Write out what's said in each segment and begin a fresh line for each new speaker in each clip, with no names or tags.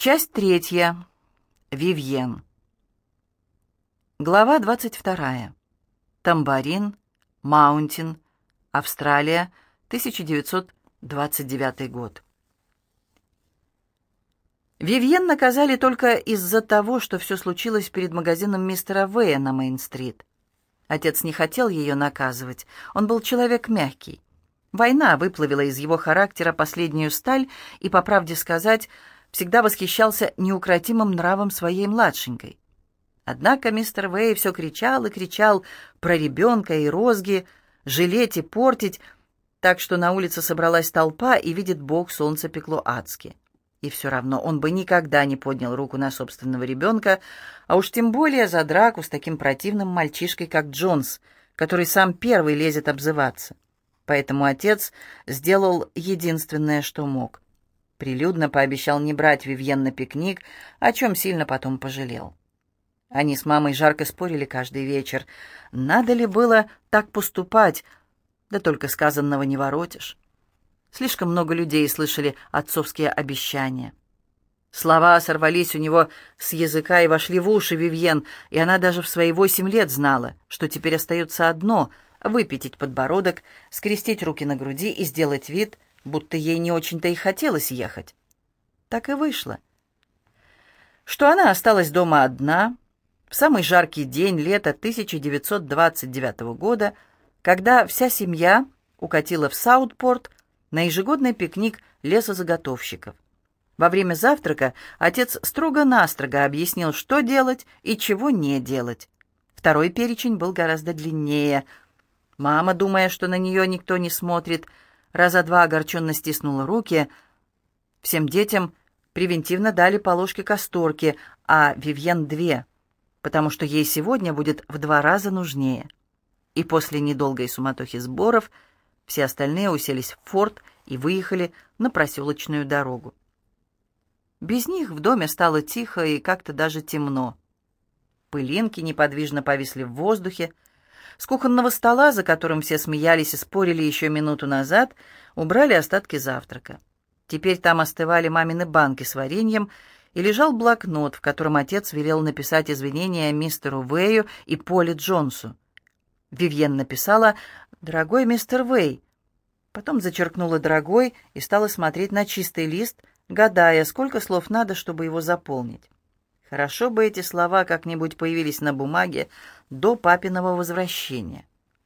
Часть третья. Вивьен. Глава 22. Тамбарин, Маунтин, Австралия, 1929 год. Вивьен наказали только из-за того, что все случилось перед магазином мистера Вэя на Мейн-стрит. Отец не хотел ее наказывать, он был человек мягкий. Война выплавила из его характера последнюю сталь и, по правде сказать, всегда восхищался неукротимым нравом своей младшенькой. Однако мистер Вэй все кричал и кричал про ребенка и розги, жалеть и портить, так что на улице собралась толпа, и, видит Бог, солнце пекло адски. И все равно он бы никогда не поднял руку на собственного ребенка, а уж тем более за драку с таким противным мальчишкой, как Джонс, который сам первый лезет обзываться. Поэтому отец сделал единственное, что мог. Прилюдно пообещал не брать Вивьен на пикник, о чем сильно потом пожалел. Они с мамой жарко спорили каждый вечер. Надо ли было так поступать? Да только сказанного не воротишь. Слишком много людей слышали отцовские обещания. Слова сорвались у него с языка и вошли в уши Вивьен, и она даже в свои 8 лет знала, что теперь остается одно — выпятить подбородок, скрестить руки на груди и сделать вид, будто ей не очень-то и хотелось ехать. Так и вышло. Что она осталась дома одна в самый жаркий день лета 1929 года, когда вся семья укатила в Саутпорт на ежегодный пикник лесозаготовщиков. Во время завтрака отец строго-настрого объяснил, что делать и чего не делать. Второй перечень был гораздо длиннее. Мама, думая, что на нее никто не смотрит, раза два огорченно стиснула руки. Всем детям превентивно дали по ложке касторки, а Вивьен 2, потому что ей сегодня будет в 2 раза нужнее. И после недолгой суматохи сборов все остальные уселись в форт и выехали на проселочную дорогу. Без них в доме стало тихо и как-то даже темно. Пылинки неподвижно повисли в воздухе. С кухонного стола, за которым все смеялись и спорили еще минуту назад, убрали остатки завтрака. Теперь там остывали мамины банки с вареньем, и лежал блокнот, в котором отец велел написать извинения мистеру Вэю и Полли Джонсу. Вивьен написала «Дорогой мистер Вэй», потом зачеркнула «дорогой» и стала смотреть на чистый лист, гадая, сколько слов надо, чтобы его заполнить. Хорошо бы эти слова как-нибудь появились на бумаге до папиного возвращения.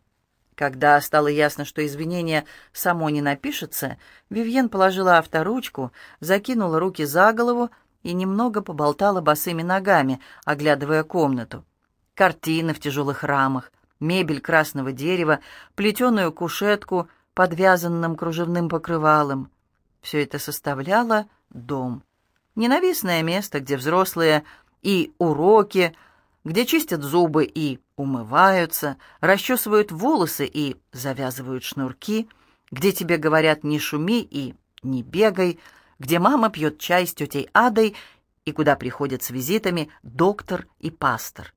Когда стало ясно, что извинение само не напишется, Вивьен положила авторучку, закинула руки за голову и немного поболтала босыми ногами, оглядывая комнату. Картины в тяжелых рамах, мебель красного дерева, плетеную кушетку под вязаным кружевным покрывалом. Все это составляло дом. Ненавистное место, где взрослые и уроки, где чистят зубы и умываются, расчесывают волосы и завязывают шнурки, где тебе говорят «не шуми» и «не бегай», где мама пьет чай с тетей Адой и куда приходят с визитами доктор и пастор.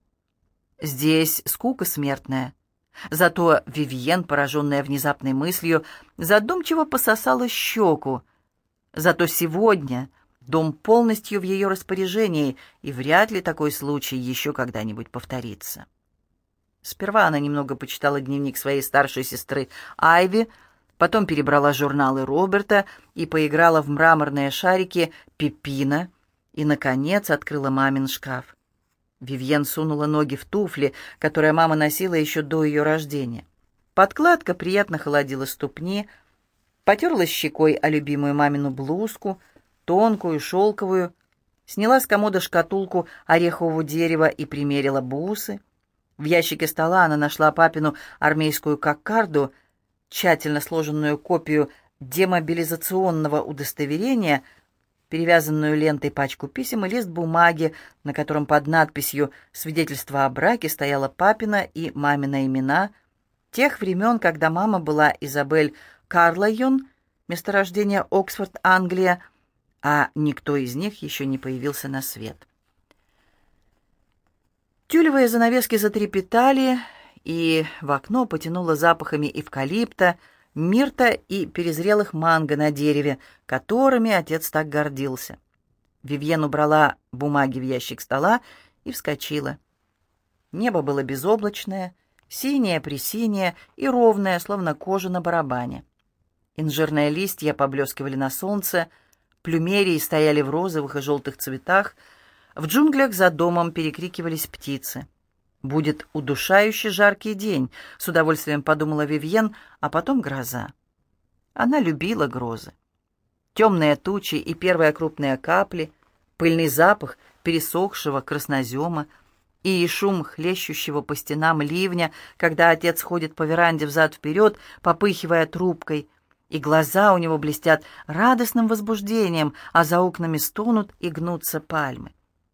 Здесь скука смертная. Зато Вивьен, пораженная внезапной мыслью, задумчиво пососала щеку. Зато сегодня дом полностью в ее распоряжении, и вряд ли такой случай еще когда-нибудь повторится. Сперва она немного почитала дневник своей старшей сестры Айви, потом перебрала журналы Роберта и поиграла в мраморные шарики Пеппина, и, наконец, открыла мамин шкаф. Вивьен сунула ноги в туфли, которые мама носила еще до ее рождения. Подкладка приятно холодила ступни, потерлась щекой о любимую мамину блузку, тонкую, шелковую, сняла с комода шкатулку орехового дерева и примерила бусы. В ящике стола она нашла папину армейскую кокарду, тщательно сложенную копию демобилизационного удостоверения, перевязанную лентой пачку писем и лист бумаги, на котором под надписью «Свидетельство о браке» стояла папина и мамина имена тех времен, когда мама была Изабель Карлайон, место рождения Оксфорд, Англия, а никто из них еще не появился на свет. Тюлевые занавески затрепетали, и в окно потянуло запахами эвкалипта, мирта и перезрелых манго на дереве, которыми отец так гордился. Вивьен убрала бумаги в ящик стола и вскочила. Небо было безоблачное, синее-пресинее и ровное, словно кожа на барабане. Инжирные листья поблескивали на солнце, плюмерии стояли в розовых и желтых цветах, в джунглях за домом перекрикивались птицы. «Будет удушающе жаркий день», — с удовольствием подумала Вивьен, а потом гроза. Она любила грозы. Темные тучи и первые крупные капли, пыльный запах пересохшего краснозема и шум хлещущего по стенам ливня, когда отец ходит по веранде взад-вперед, попыхивая трубкой, и глаза у него блестят радостным возбуждением, а за окнами стонут и гнутся пальмы.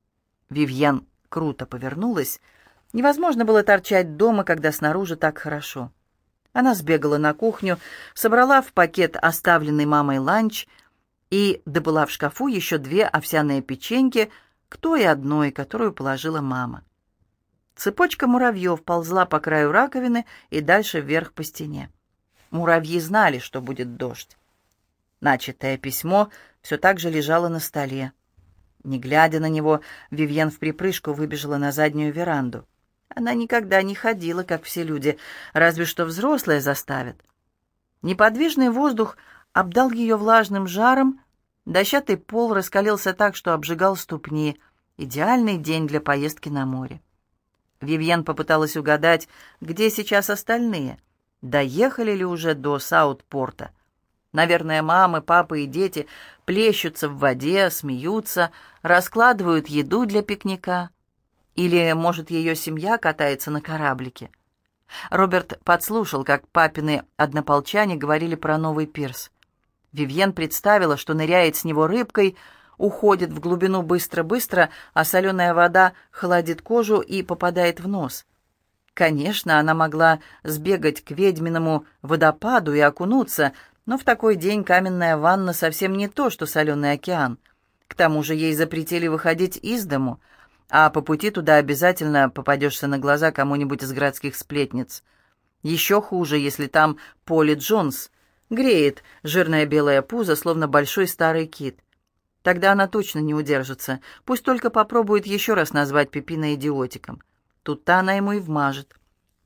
Вивьен круто повернулась. Невозможно было торчать дома, когда снаружи так хорошо. Она сбегала на кухню, собрала в пакет оставленный мамой ланч и добыла в шкафу еще 2 овсяные печеньки к той одной, которую положила мама. Цепочка муравьев ползла по краю раковины и дальше вверх по стене. Муравьи знали, что будет дождь. Начатое письмо все так же лежало на столе. Не глядя на него, Вивьен вприпрыжку выбежала на заднюю веранду. Она никогда не ходила, как все люди, разве что взрослые заставят. Неподвижный воздух обдал ее влажным жаром, дощатый пол раскалился так, что обжигал ступни. Идеальный день для поездки на море. Вивьен попыталась угадать, где сейчас остальные. Доехали ли уже до Саутпорта? Наверное, мамы, папы и дети плещутся в воде, смеются, раскладывают еду для пикника. Или, может, ее семья катается на кораблике. Роберт подслушал, как папины однополчане говорили про новый пирс. Вивьен представила, что ныряет с него рыбкой, уходит в глубину быстро-быстро, а соленая вода холодит кожу и попадает в нос. Конечно, она могла сбегать к ведьминому водопаду и окунуться, но в такой день каменная ванна совсем не то, что соленый океан. К тому же ей запретили выходить из дому, а по пути туда обязательно попадешься на глаза кому-нибудь из городских сплетниц. Еще хуже, если там Полли Джонс греет жирное белое пузо, словно большой старый кит. Тогда она точно не удержится. Пусть только попробует еще раз назвать Пеппина идиотиком. Тут-то она ему и вмажет.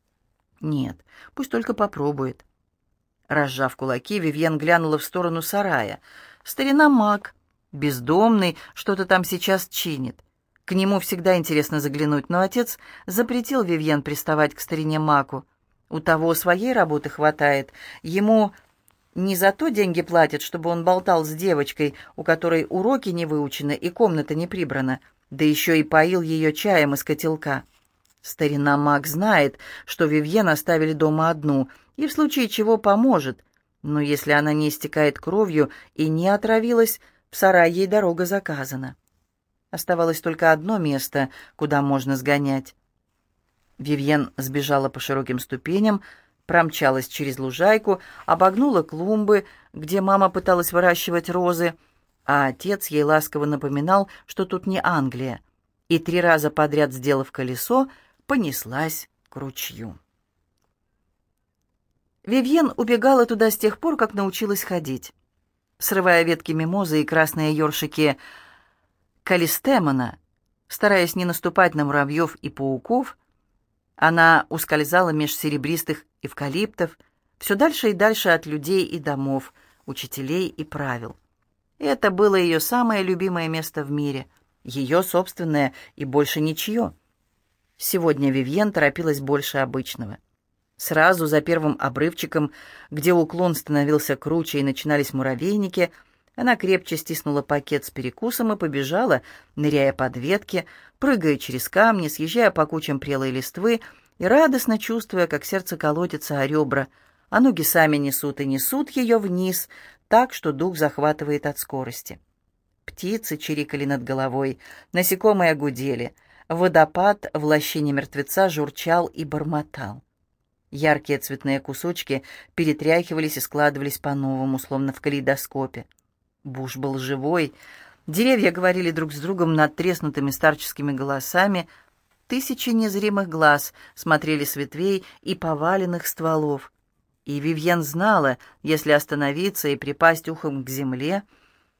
Нет, пусть только попробует. Разжав кулаки, Вивьен глянула в сторону сарая. Старина Мак, бездомный, что-то там сейчас чинит. К нему всегда интересно заглянуть, но отец запретил Вивьен приставать к старине Маку. У того своей работы хватает. Ему не за то деньги платят, чтобы он болтал с девочкой, у которой уроки не выучены и комната не прибрана, да еще и поил ее чаем из котелка. Старина Мак знает, что Вивьен оставили дома одну, и в случае чего поможет, но если она не истекает кровью и не отравилась, в сарай ей дорога заказана. Оставалось только одно место, куда можно сгонять. Вивьен сбежала по широким ступеням, промчалась через лужайку, обогнула клумбы, где мама пыталась выращивать розы, а отец ей ласково напоминал, что тут не Англия, и 3 раза подряд, сделав колесо, понеслась к ручью. Вивьен убегала туда с тех пор, как научилась ходить. Срывая ветки мимозы и красные ёршики калистемона, стараясь не наступать на муравьев и пауков, она ускользала меж серебристых эвкалиптов, все дальше и дальше от людей и домов, учителей и правил. И это было ее самое любимое место в мире, ее собственное и больше ничье. Сегодня Вивьен торопилась больше обычного. Сразу за первым обрывчиком, где уклон становился круче и начинались муравейники, она крепче стиснула пакет с перекусом и побежала, ныряя под ветки, прыгая через камни, съезжая по кучам прелой листвы и радостно чувствуя, как сердце колотится о ребра, а ноги сами несут и несут ее вниз, так, что дух захватывает от скорости. Птицы чирикали над головой, насекомые гудели, водопад в лощине мертвеца журчал и бормотал. Яркие цветные кусочки перетряхивались и складывались по-новому, словно в калейдоскопе. Буш был живой. Деревья говорили друг с другом надтреснутыми старческими голосами. Тысячи незримых глаз смотрели с ветвей и поваленных стволов. И Вивьен знала, если остановиться и припасть ухом к земле,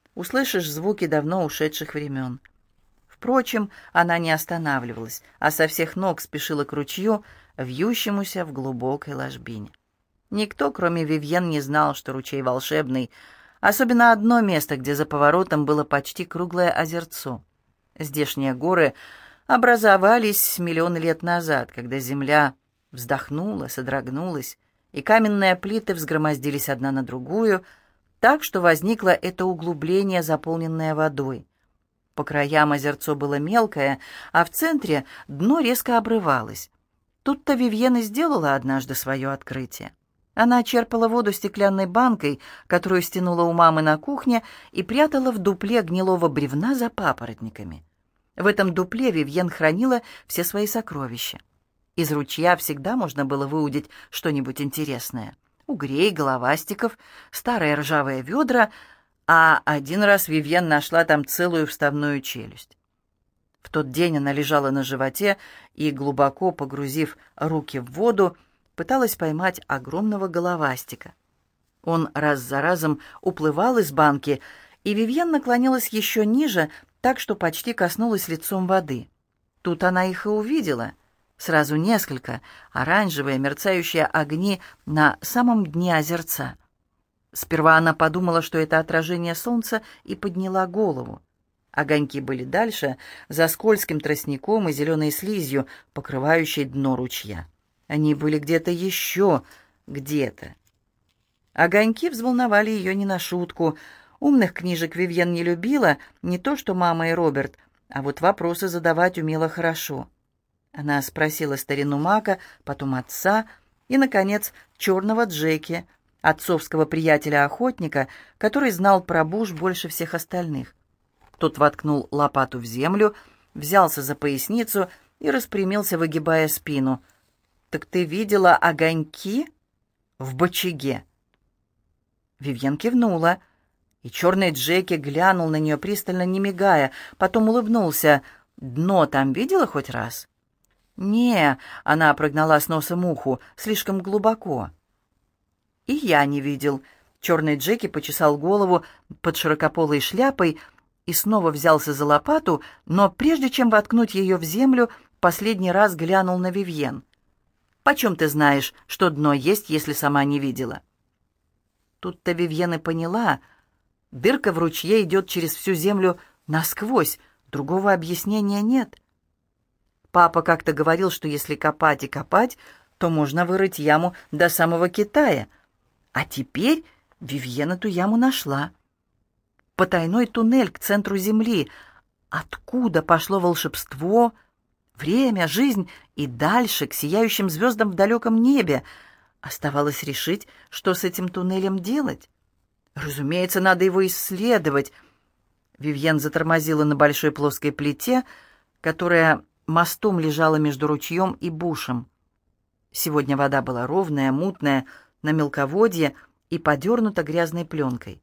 услышишь звуки давно ушедших времен. Впрочем, она не останавливалась, а со всех ног спешила к ручью, вьющемуся в глубокой ложбине. Никто, кроме Вивьен, не знал, что ручей волшебный, особенно одно место, где за поворотом было почти круглое озерцо. Здешние горы образовались миллионы лет назад, когда земля вздохнула, содрогнулась, и каменные плиты взгромоздились одна на другую, так что возникло это углубление, заполненное водой. По краям озерцо было мелкое, а в центре дно резко обрывалось. Тут-то Вивьен и сделала однажды свое открытие. Она черпала воду стеклянной банкой, которую стянула у мамы на кухне, и прятала в дупле гнилого бревна за папоротниками. В этом дупле Вивьен хранила все свои сокровища. Из ручья всегда можно было выудить что-нибудь интересное. Угрей, головастиков, старые ржавые ведра, а один раз Вивьен нашла там целую вставную челюсть. В тот день она лежала на животе и, глубоко погрузив руки в воду, пыталась поймать огромного головастика. Он раз за разом уплывал из банки, и Вивьен наклонилась еще ниже, так что почти коснулась лицом воды. Тут она их и увидела. Сразу несколько, оранжевые мерцающие огни на самом дне озерца. Сперва она подумала, что это отражение солнца, и подняла голову. Огоньки были дальше, за скользким тростником и зеленой слизью, покрывающей дно ручья. Они были где-то еще, где-то. Огоньки взволновали ее не на шутку. Умных книжек Вивьен не любила, не то что мама и Роберт, а вот вопросы задавать умела хорошо. Она спросила старину Мака, потом отца и, наконец, черного Джеки, отцовского приятеля-охотника, который знал про буш больше всех остальных. Тот воткнул лопату в землю, взялся за поясницу и распрямился, выгибая спину. «Так ты видела огоньки в бочаге?» Вивьен кивнула, и черный Джеки глянул на нее пристально, не мигая, потом улыбнулся. «Дно там видела хоть раз?» «Не», — она прогнала с носа муху, — «слишком глубоко». «И я не видел». Черный Джеки почесал голову под широкополой шляпой и снова взялся за лопату, но прежде чем воткнуть ее в землю, последний раз глянул на Вивьен. «Почем ты знаешь, что дно есть, если сама не видела?» Тут-то Вивьен и поняла. Дырка в ручье идет через всю землю насквозь, другого объяснения нет. Папа как-то говорил, что если копать и копать, то можно вырыть яму до самого Китая. А теперь Вивьен эту яму нашла. Потайной туннель к центру Земли. Откуда пошло волшебство, время, жизнь и дальше, к сияющим звездам в далеком небе? Оставалось решить, что с этим туннелем делать. Разумеется, надо его исследовать. Вивьен затормозила на большой плоской плите, которая мостом лежала между ручьем и бушем. Сегодня вода была ровная, мутная, на мелководье и подернута грязной пленкой.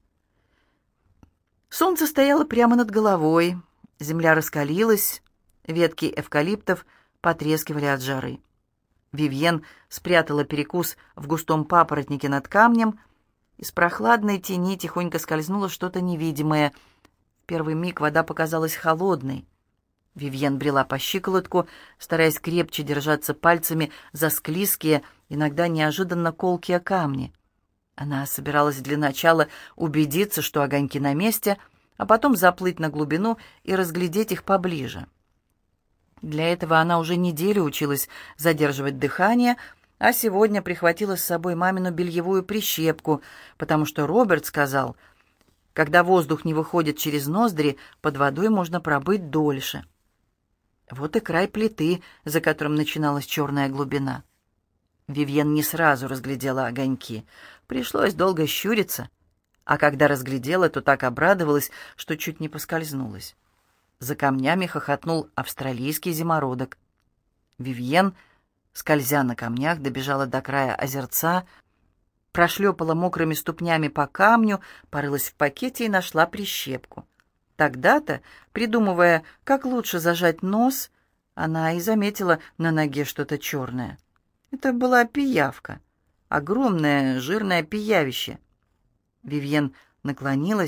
Солнце стояло прямо над головой, земля раскалилась, ветки эвкалиптов потрескивали от жары. Вивьен спрятала перекус в густом папоротнике над камнем. Из прохладной тени тихонько скользнуло что-то невидимое. В первый миг вода показалась холодной. Вивьен брела по щиколотку, стараясь крепче держаться пальцами за склизкие, иногда неожиданно колкие камни. Она собиралась для начала убедиться, что огоньки на месте, а потом заплыть на глубину и разглядеть их поближе. Для этого она уже неделю училась задерживать дыхание, а сегодня прихватила с собой мамину бельевую прищепку, потому что Роберт сказал, когда воздух не выходит через ноздри, под водой можно пробыть дольше. Вот и край плиты, за которым начиналась черная глубина. Вивьен не сразу разглядела огоньки. Пришлось долго щуриться, а когда разглядела, то так обрадовалась, что чуть не поскользнулась. За камнями хохотнул австралийский зимородок. Вивьен, скользя на камнях, добежала до края озерца, прошлепала мокрыми ступнями по камню, порылась в пакете и нашла прищепку. Тогда-то, придумывая, как лучше зажать нос, она и заметила на ноге что-то черное. Это была пиявка, огромное жирное пиявище. Вивьен наклонилась,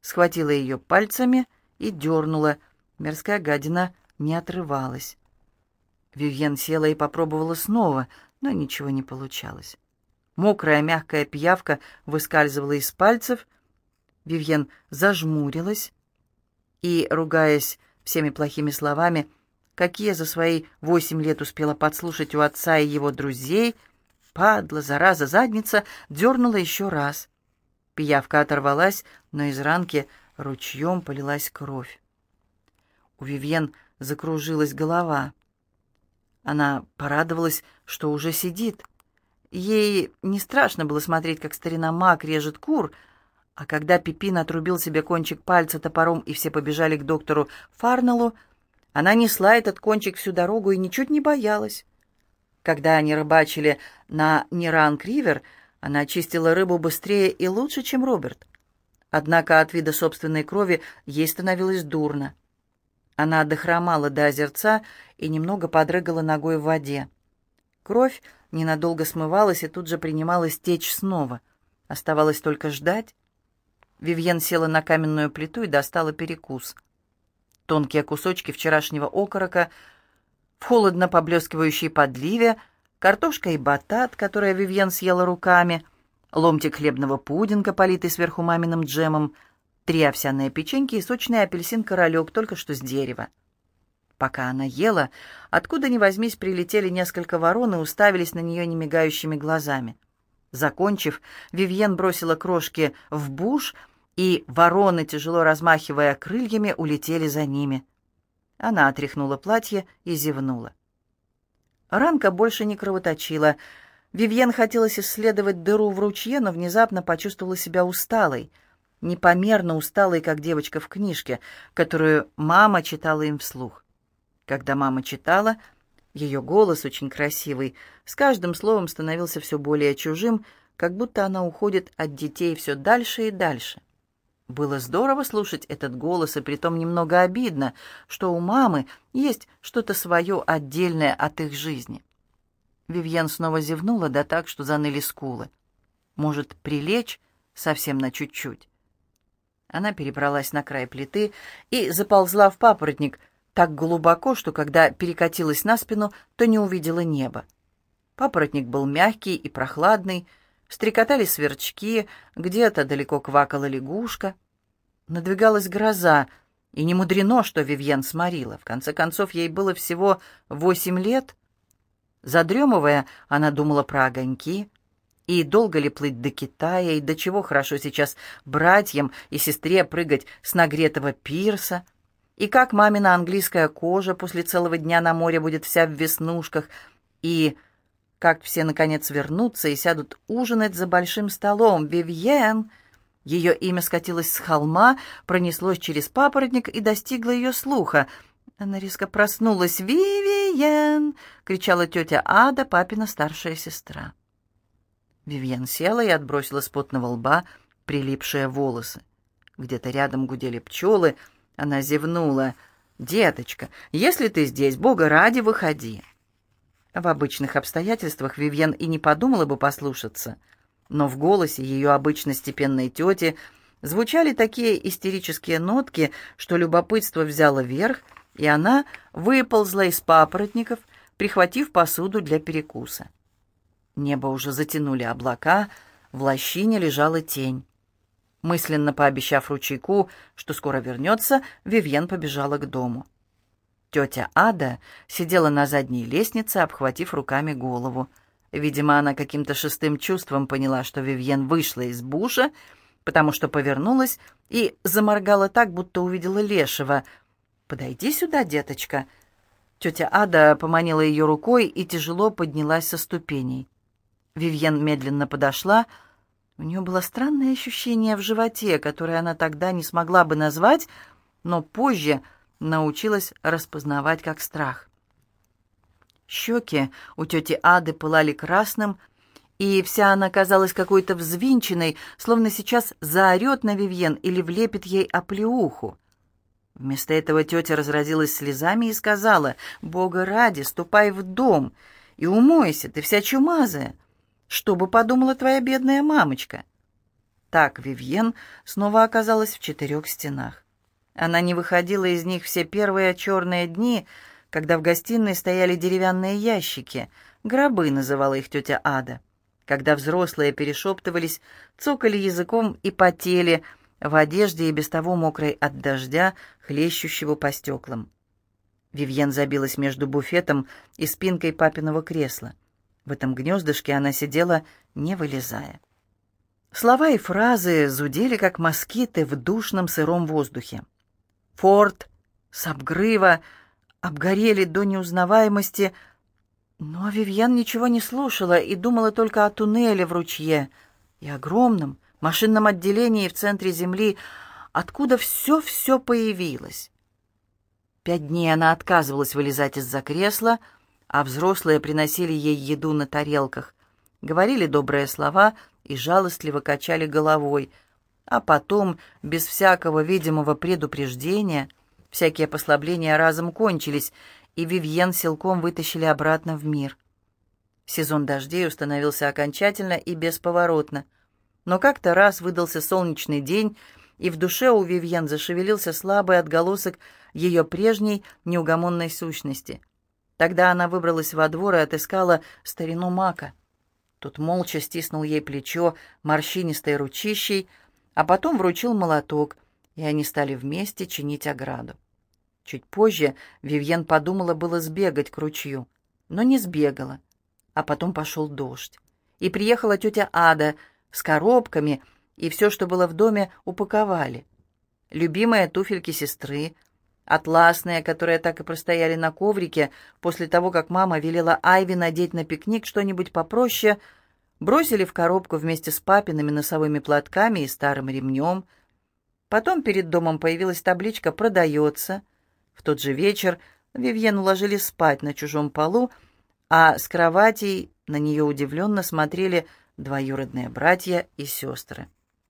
схватила ее пальцами и дернула. Мерзкая гадина не отрывалась. Вивьен села и попробовала снова, но ничего не получалось. Мокрая мягкая пиявка выскальзывала из пальцев. Вивьен зажмурилась и, ругаясь всеми плохими словами, какие за свои 8 лет успела подслушать у отца и его друзей, падла, зараза, задница, дернула еще раз. Пиявка оторвалась, но из ранки ручьем полилась кровь. У Вивьен закружилась голова. Она порадовалась, что уже сидит. Ей не страшно было смотреть, как старина Мак режет кур, а когда Пипин отрубил себе кончик пальца топором и все побежали к доктору Фарнеллу, она несла этот кончик всю дорогу и ничуть не боялась. Когда они рыбачили на Ниранг-Ривер, она чистила рыбу быстрее и лучше, чем Роберт. Однако от вида собственной крови ей становилось дурно. Она дохромала до озерца и немного подрыгала ногой в воде. Кровь ненадолго смывалась и тут же принималась течь снова. Оставалось только ждать. Вивьен села на каменную плиту и достала перекус. Тонкие кусочки вчерашнего окорока, в холодно поблескивающей подливе, картошка и батат, которые Вивьен съела руками, ломтик хлебного пудинга, политый сверху маминым джемом, 3 овсяные печеньки и сочный апельсин-королек, только что с дерева. Пока она ела, откуда ни возьмись, прилетели несколько ворон и уставились на нее немигающими глазами. Закончив, Вивьен бросила крошки в буш, и вороны, тяжело размахивая крыльями, улетели за ними. Она отряхнула платье и зевнула. Ранка больше не кровоточила. Вивьен хотелось исследовать дыру в ручье, но внезапно почувствовала себя усталой, непомерно усталой, как девочка в книжке, которую мама читала им вслух. Когда мама читала, ее голос, очень красивый, с каждым словом становился все более чужим, как будто она уходит от детей все дальше и дальше. Было здорово слушать этот голос, и притом немного обидно, что у мамы есть что-то свое отдельное от их жизни. Вивьен снова зевнула, да так, что заныли скулы. Может, прилечь совсем на чуть-чуть? Она перебралась на край плиты и заползла в папоротник так глубоко, что когда перекатилась на спину, то не увидела неба. Папоротник был мягкий и прохладный, стрекотали сверчки, где-то далеко квакала лягушка. Надвигалась гроза, и не мудрено, что Вивьен сморила. В конце концов, ей было всего 8 лет. Задремывая, она думала про огоньки, и долго ли плыть до Китая, и до чего хорошо сейчас братьям и сестре прыгать с нагретого пирса, и как мамина английская кожа после целого дня на море будет вся в веснушках, и как все, наконец, вернутся и сядут ужинать за большим столом. Вивьен! Ее имя скатилось с холма, пронеслось через папоротник и достигло ее слуха. Она резко проснулась. «Вивьен!» — кричала тетя Ада, папина старшая сестра. Вивьен села и отбросила с потного лба прилипшие волосы. Где-то рядом гудели пчелы. Она зевнула. «Деточка, если ты здесь, Бога ради, выходи!» В обычных обстоятельствах Вивьен и не подумала бы послушаться, но в голосе ее обычно степенной тети звучали такие истерические нотки, что любопытство взяло верх, и она выползла из папоротников, прихватив посуду для перекуса. Небо уже затянули облака, в лощине лежала тень. Мысленно пообещав ручейку, что скоро вернется, Вивьен побежала к дому. Тетя Ада сидела на задней лестнице, обхватив руками голову. Видимо, она каким-то шестым чувством поняла, что Вивьен вышла из буша, потому что повернулась и заморгала так, будто увидела лешего. «Подойди сюда, деточка». Тетя Ада поманила ее рукой и тяжело поднялась со ступеней. Вивьен медленно подошла. У нее было странное ощущение в животе, которое она тогда не смогла бы назвать, но позже научилась распознавать как страх. Щеки у тети Ады пылали красным, и вся она казалась какой-то взвинченной, словно сейчас заорет на Вивьен или влепит ей оплеуху. Вместо этого тетя разразилась слезами и сказала: «Бога ради, ступай в дом и умойся, ты вся чумазая. Что бы подумала твоя бедная мамочка?» Так Вивьен снова оказалась в 4 стенах. Она не выходила из них все первые черные дни, когда в гостиной стояли деревянные ящики, гробы называла их тетя Ада, когда взрослые перешептывались, цокали языком и потели в одежде и без того мокрой от дождя, хлещущего по стеклам. Вивьен забилась между буфетом и спинкой папиного кресла. В этом гнездышке она сидела, не вылезая. Слова и фразы зудели, как москиты в душном сыром воздухе. Форт, Сабгрыва обгорели до неузнаваемости, но Вивьен ничего не слушала и думала только о туннеле в ручье и огромном машинном отделении в центре земли, откуда все появилось. 5 дней она отказывалась вылезать из-за кресла, а взрослые приносили ей еду на тарелках, говорили добрые слова и жалостливо качали головой, а потом, без всякого видимого предупреждения, всякие послабления разом кончились, и Вивьен силком вытащили обратно в мир. Сезон дождей установился окончательно и бесповоротно, но как-то раз выдался солнечный день, и в душе у Вивьен зашевелился слабый отголосок ее прежней неугомонной сущности. Тогда она выбралась во двор и отыскала старину Мака. Тот молча стиснул ей плечо морщинистой ручищей, а потом вручил молоток, и они стали вместе чинить ограду. Чуть позже Вивьен подумала было сбегать к ручью, но не сбегала. А потом пошел дождь, и приехала тетя Ада с коробками, и все, что было в доме, упаковали. Любимые туфельки сестры, атласные, которые так и простояли на коврике после того, как мама велела Айви надеть на пикник что-нибудь попроще, бросили в коробку вместе с папиными носовыми платками и старым ремнем. Потом перед домом появилась табличка «Продается». В тот же вечер Вивьен уложили спать на чужом полу, а с кроватей на нее удивленно смотрели двоюродные братья и сестры.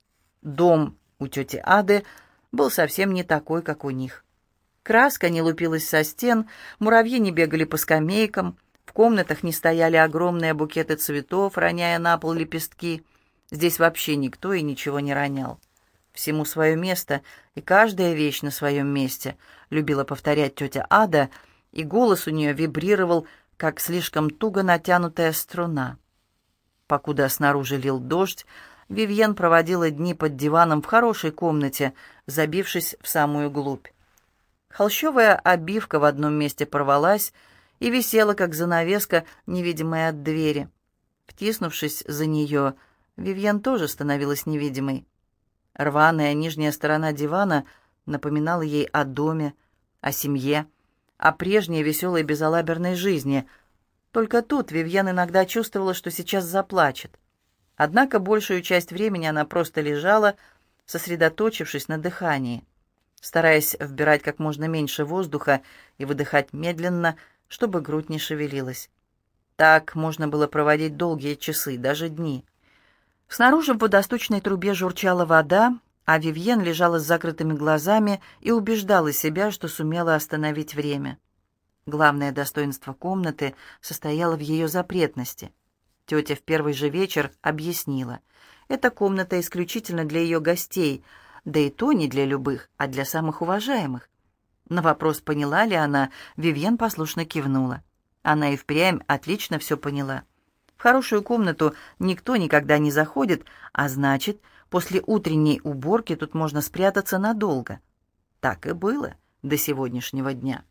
Дом у тети Ады был совсем не такой, как у них. Краска не лупилась со стен, муравьи не бегали по скамейкам, в комнатах не стояли огромные букеты цветов, роняя на пол лепестки. Здесь вообще никто и ничего не ронял. «Всему свое место, и каждая вещь на своем месте», — любила повторять тетя Ада, и голос у нее вибрировал, как слишком туго натянутая струна. Покуда снаружи лил дождь, Вивьен проводила дни под диваном в хорошей комнате, забившись в самую глубь. Холщовая обивка в одном месте порвалась и висела, как занавеска, невидимая от двери. Втиснувшись за нее, Вивьен тоже становилась невидимой. Рваная нижняя сторона дивана напоминала ей о доме, о семье, о прежней веселой безалаберной жизни. Только тут Вивьен иногда чувствовала, что сейчас заплачет. Однако большую часть времени она просто лежала, сосредоточившись на дыхании, стараясь вбирать как можно меньше воздуха и выдыхать медленно, чтобы грудь не шевелилась. Так можно было проводить долгие часы, даже дни. Снаружи в водосточной трубе журчала вода, а Вивьен лежала с закрытыми глазами и убеждала себя, что сумела остановить время. Главное достоинство комнаты состояло в ее запретности. Тетя в первый же вечер объяснила: эта комната исключительно для ее гостей, да и то не для любых, а для самых уважаемых. На вопрос, поняла ли она, Вивьен послушно кивнула. Она и впрямь отлично все поняла. В хорошую комнату никто никогда не заходит, а значит, после утренней уборки тут можно спрятаться надолго. Так и было до сегодняшнего дня.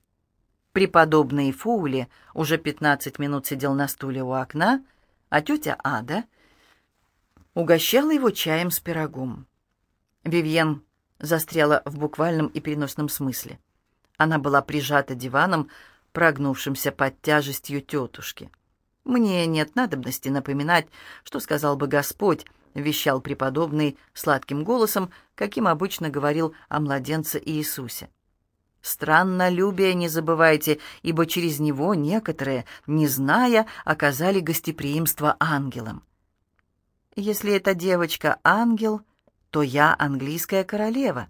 Преподобный Фоули уже 15 минут сидел на стуле у окна, а тетя Ада угощала его чаем с пирогом. Вивьен застряла в буквальном и переносном смысле. Она была прижата диваном, прогнувшимся под тяжестью тетушки. «Мне нет надобности напоминать, что сказал бы Господь», — вещал преподобный сладким голосом, каким обычно говорил о младенце Иисусе. «Страннолюбие не забывайте, ибо через него некоторые, не зная, оказали гостеприимство ангелам». «Если эта девочка ангел, то я английская королева».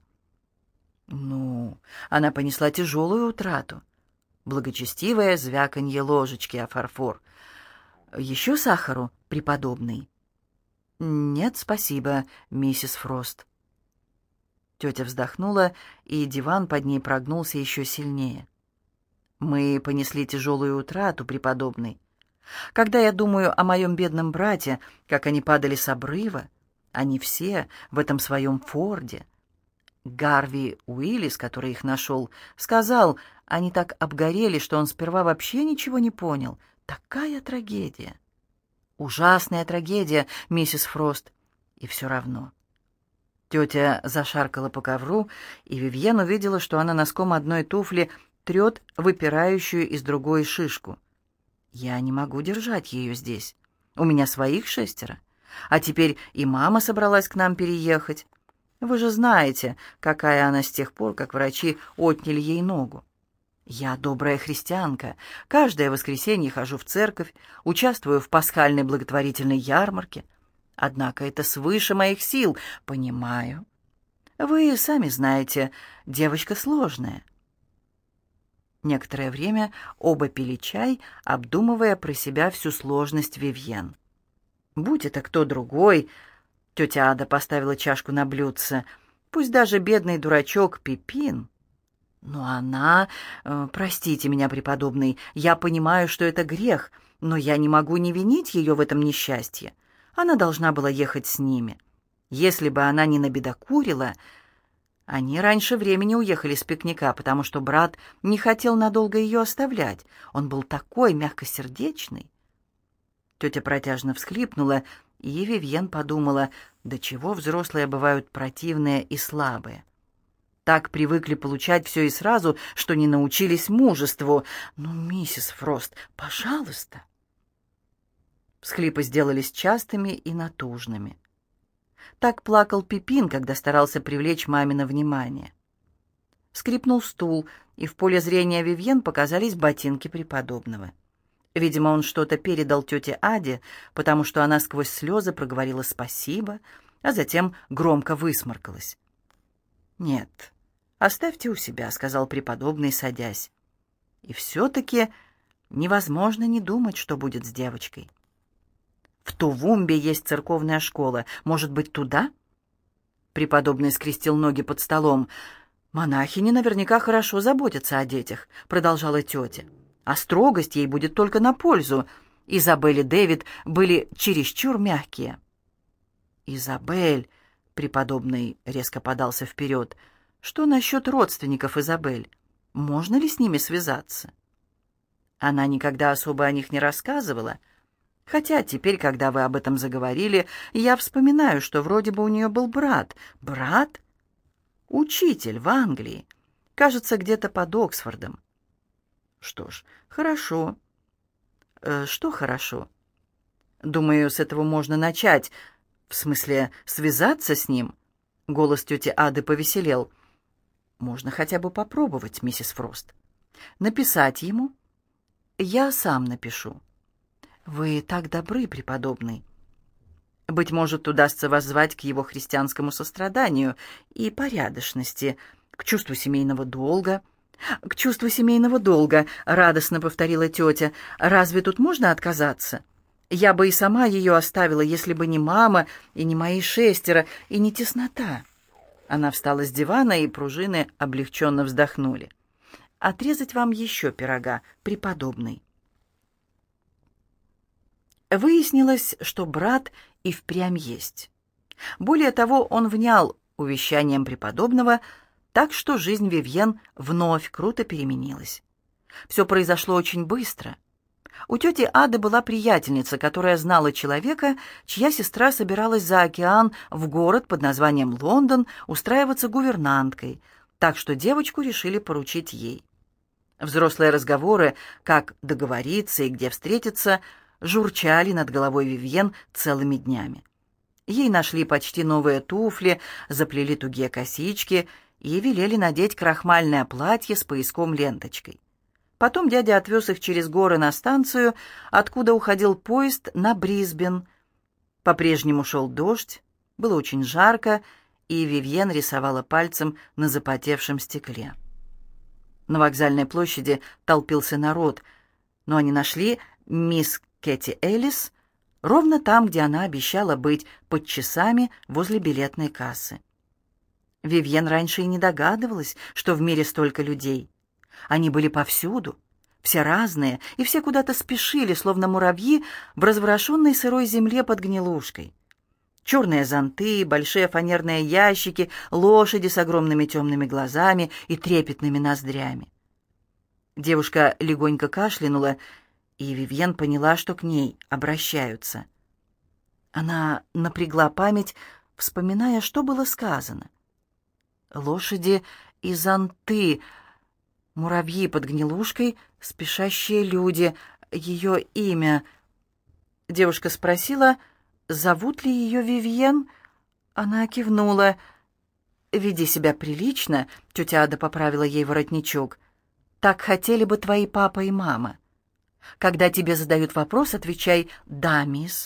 Ну, она понесла тяжелую утрату. Благочестивое звяканье ложечки о фарфор. «Еще сахару, преподобный?» «Нет, спасибо, миссис Фрост». Тетя вздохнула, и диван под ней прогнулся еще сильнее. «Мы понесли тяжелую утрату, преподобный. Когда я думаю о моем бедном брате, как они падали с обрыва, они все в этом своем Форде. Гарви Уиллис, который их нашел, сказал, они так обгорели, что он сперва вообще ничего не понял. Такая трагедия. Ужасная трагедия, миссис Фрост. И все равно». Тетя зашаркала по ковру, и Вивьен увидела, что она носком одной туфли трет выпирающую из другой шишку. «Я не могу держать ее здесь. У меня своих 6. А теперь и мама собралась к нам переехать. Вы же знаете, какая она с тех пор, как врачи отняли ей ногу. Я добрая христианка. Каждое воскресенье хожу в церковь, участвую в пасхальной благотворительной ярмарке. Однако это свыше моих сил, понимаю. Вы сами знаете, девочка сложная». Некоторое время оба пили чай, обдумывая про себя всю сложность Вивьен. Будь это кто другой, тетя Ада поставила чашку на блюдце, пусть даже бедный дурачок Пипин. Но она... простите меня, преподобный, я понимаю, что это грех, но я не могу не винить ее в этом несчастье. Она должна была ехать с ними. Если бы она не набедокурила... Они раньше времени уехали с пикника, потому что брат не хотел надолго ее оставлять. Он был такой мягкосердечный. Тетя протяжно всхлипнула, и Вивьен подумала, до чего взрослые бывают противные и слабые. Так привыкли получать все и сразу, что не научились мужеству. «Ну, миссис Фрост, пожалуйста». Всхлипы сделались частыми и натужными. Так плакал Пипин, когда старался привлечь мамино внимание. Скрипнул стул, и в поле зрения Вивьен показались ботинки преподобного. Видимо, он что-то передал тете Аде, потому что она сквозь слезы проговорила «спасибо», а затем громко высморкалась. «Нет, оставьте у себя», — сказал преподобный, садясь. «И все-таки невозможно не думать, что будет с девочкой». «В Тувумбе есть церковная школа. Может быть, туда?» Преподобный скрестил ноги под столом. «Монахини наверняка хорошо заботятся о детях», — продолжала тетя. «А строгость ей будет только на пользу. Изабель и Дэвид были чересчур мягкие». «Изабель», — преподобный резко подался вперед, — «что насчет родственников Изабель? Можно ли с ними связаться?» Она никогда особо о них не рассказывала, хотя теперь, когда вы об этом заговорили, я вспоминаю, что вроде бы у нее был брат. Брат? Учитель в Англии. Кажется, где-то под Оксфордом. Что ж, хорошо. Что хорошо? Думаю, с этого можно начать. В смысле, связаться с ним? Голос тети Ады повеселел. Можно хотя бы попробовать, миссис Фрост. Написать ему? Я сам напишу. «Вы так добры, преподобный. Быть может, удастся воззвать к его христианскому состраданию и порядочности, к чувству семейного долга». «К чувству семейного долга», — радостно повторила тетя. «Разве тут можно отказаться? Я бы и сама ее оставила, если бы не мама и не мои 6, и не теснота». Она встала с дивана, и пружины облегченно вздохнули. «Отрезать вам еще пирога, преподобный». Выяснилось, что брат и впрямь есть. Более того, он внял увещанием преподобного, так что жизнь Вивьен вновь круто переменилась. Все произошло очень быстро. У тети Ады была приятельница, которая знала человека, чья сестра собиралась за океан в город под названием Лондон устраиваться гувернанткой, так что девочку решили поручить ей. Взрослые разговоры, как договориться и где встретиться, журчали над головой Вивьен целыми днями. Ей нашли почти новые туфли, заплели тугие косички и велели надеть крахмальное платье с пояском-ленточкой. Потом дядя отвез их через горы на станцию, откуда уходил поезд на Брисбен. По-прежнему шел дождь, было очень жарко, и Вивьен рисовала пальцем на запотевшем стекле. На вокзальной площади толпился народ, но они нашли мисс Кэти Эллис, ровно там, где она обещала быть, под часами возле билетной кассы. Вивьен раньше и не догадывалась, что в мире столько людей. Они были повсюду, все разные, и все куда-то спешили, словно муравьи в разворошенной сырой земле под гнилушкой. Черные зонты, большие фанерные ящики, лошади с огромными темными глазами и трепетными ноздрями. Девушка легонько кашлянула, и Вивьен поняла, что к ней обращаются. Она напрягла память, вспоминая, что было сказано. Лошади и зонты, муравьи под гнилушкой, спешащие люди, ее имя. Девушка спросила, зовут ли ее Вивьен. Она кивнула. «Веди себя прилично», — тетя Ада поправила ей воротничок. «Так хотели бы твои папа и мама. Когда тебе задают вопрос, отвечай «да, мисс».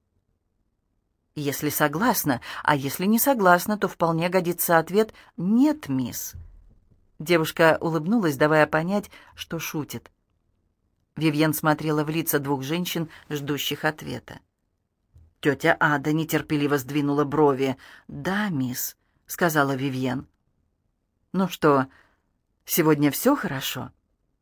Если согласна, а если не согласна, то вполне годится ответ «нет, мисс». Девушка улыбнулась, давая понять, что шутит. Вивьен смотрела в лица двух женщин, ждущих ответа. Тетя Ада нетерпеливо сдвинула брови. «Да, мисс», — сказала Вивьен. «Ну что, сегодня все хорошо?»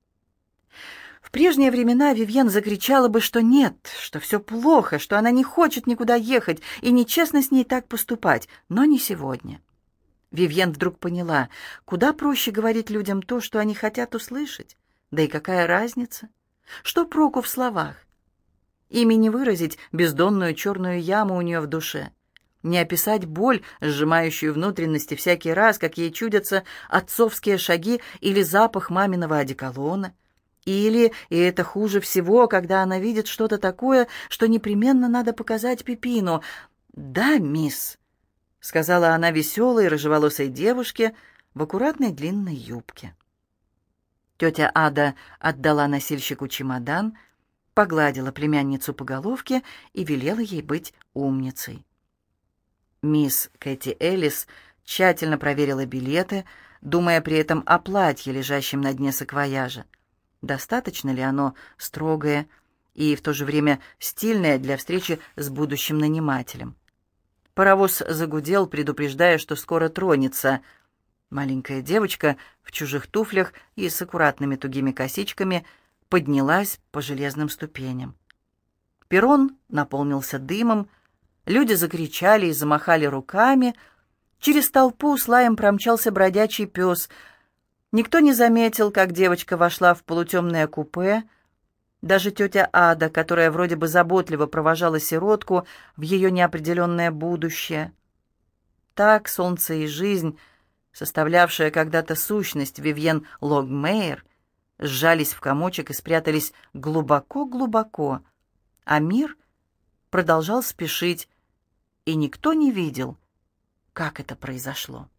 В прежние времена Вивьен закричала бы, что нет, что все плохо, что она не хочет никуда ехать, и нечестно с ней так поступать, но не сегодня. Вивьен вдруг поняла, куда проще говорить людям то, что они хотят услышать. Да и какая разница? Что проку в словах? Ими не выразить бездонную черную яму у нее в душе, не описать боль, сжимающую внутренности всякий раз, как ей чудятся отцовские шаги или запах маминого одеколона. Или, и это хуже всего, когда она видит что-то такое, что непременно надо показать Пипину. «Да, мисс», — сказала она веселой, рыжеволосой девушке в аккуратной длинной юбке. Тетя Ада отдала носильщику чемодан, погладила племянницу по головке и велела ей быть умницей. Мисс Кэти Эллис тщательно проверила билеты, думая при этом о платье, лежащем на дне саквояжа. Достаточно ли оно строгое и в то же время стильное для встречи с будущим нанимателем? Паровоз загудел, предупреждая, что скоро тронется. Маленькая девочка в чужих туфлях и с аккуратными тугими косичками поднялась по железным ступеням. Перрон наполнился дымом, люди закричали и замахали руками. Через толпу с лаем промчался бродячий пес. Никто не заметил, как девочка вошла в полутемное купе. Даже тетя Ада, которая вроде бы заботливо провожала сиротку в ее неопределенное будущее. Так солнце и жизнь, составлявшая когда-то сущность Вивьен Логмейер, сжались в комочек и спрятались глубоко-глубоко, а мир продолжал спешить, и никто не видел, как это произошло.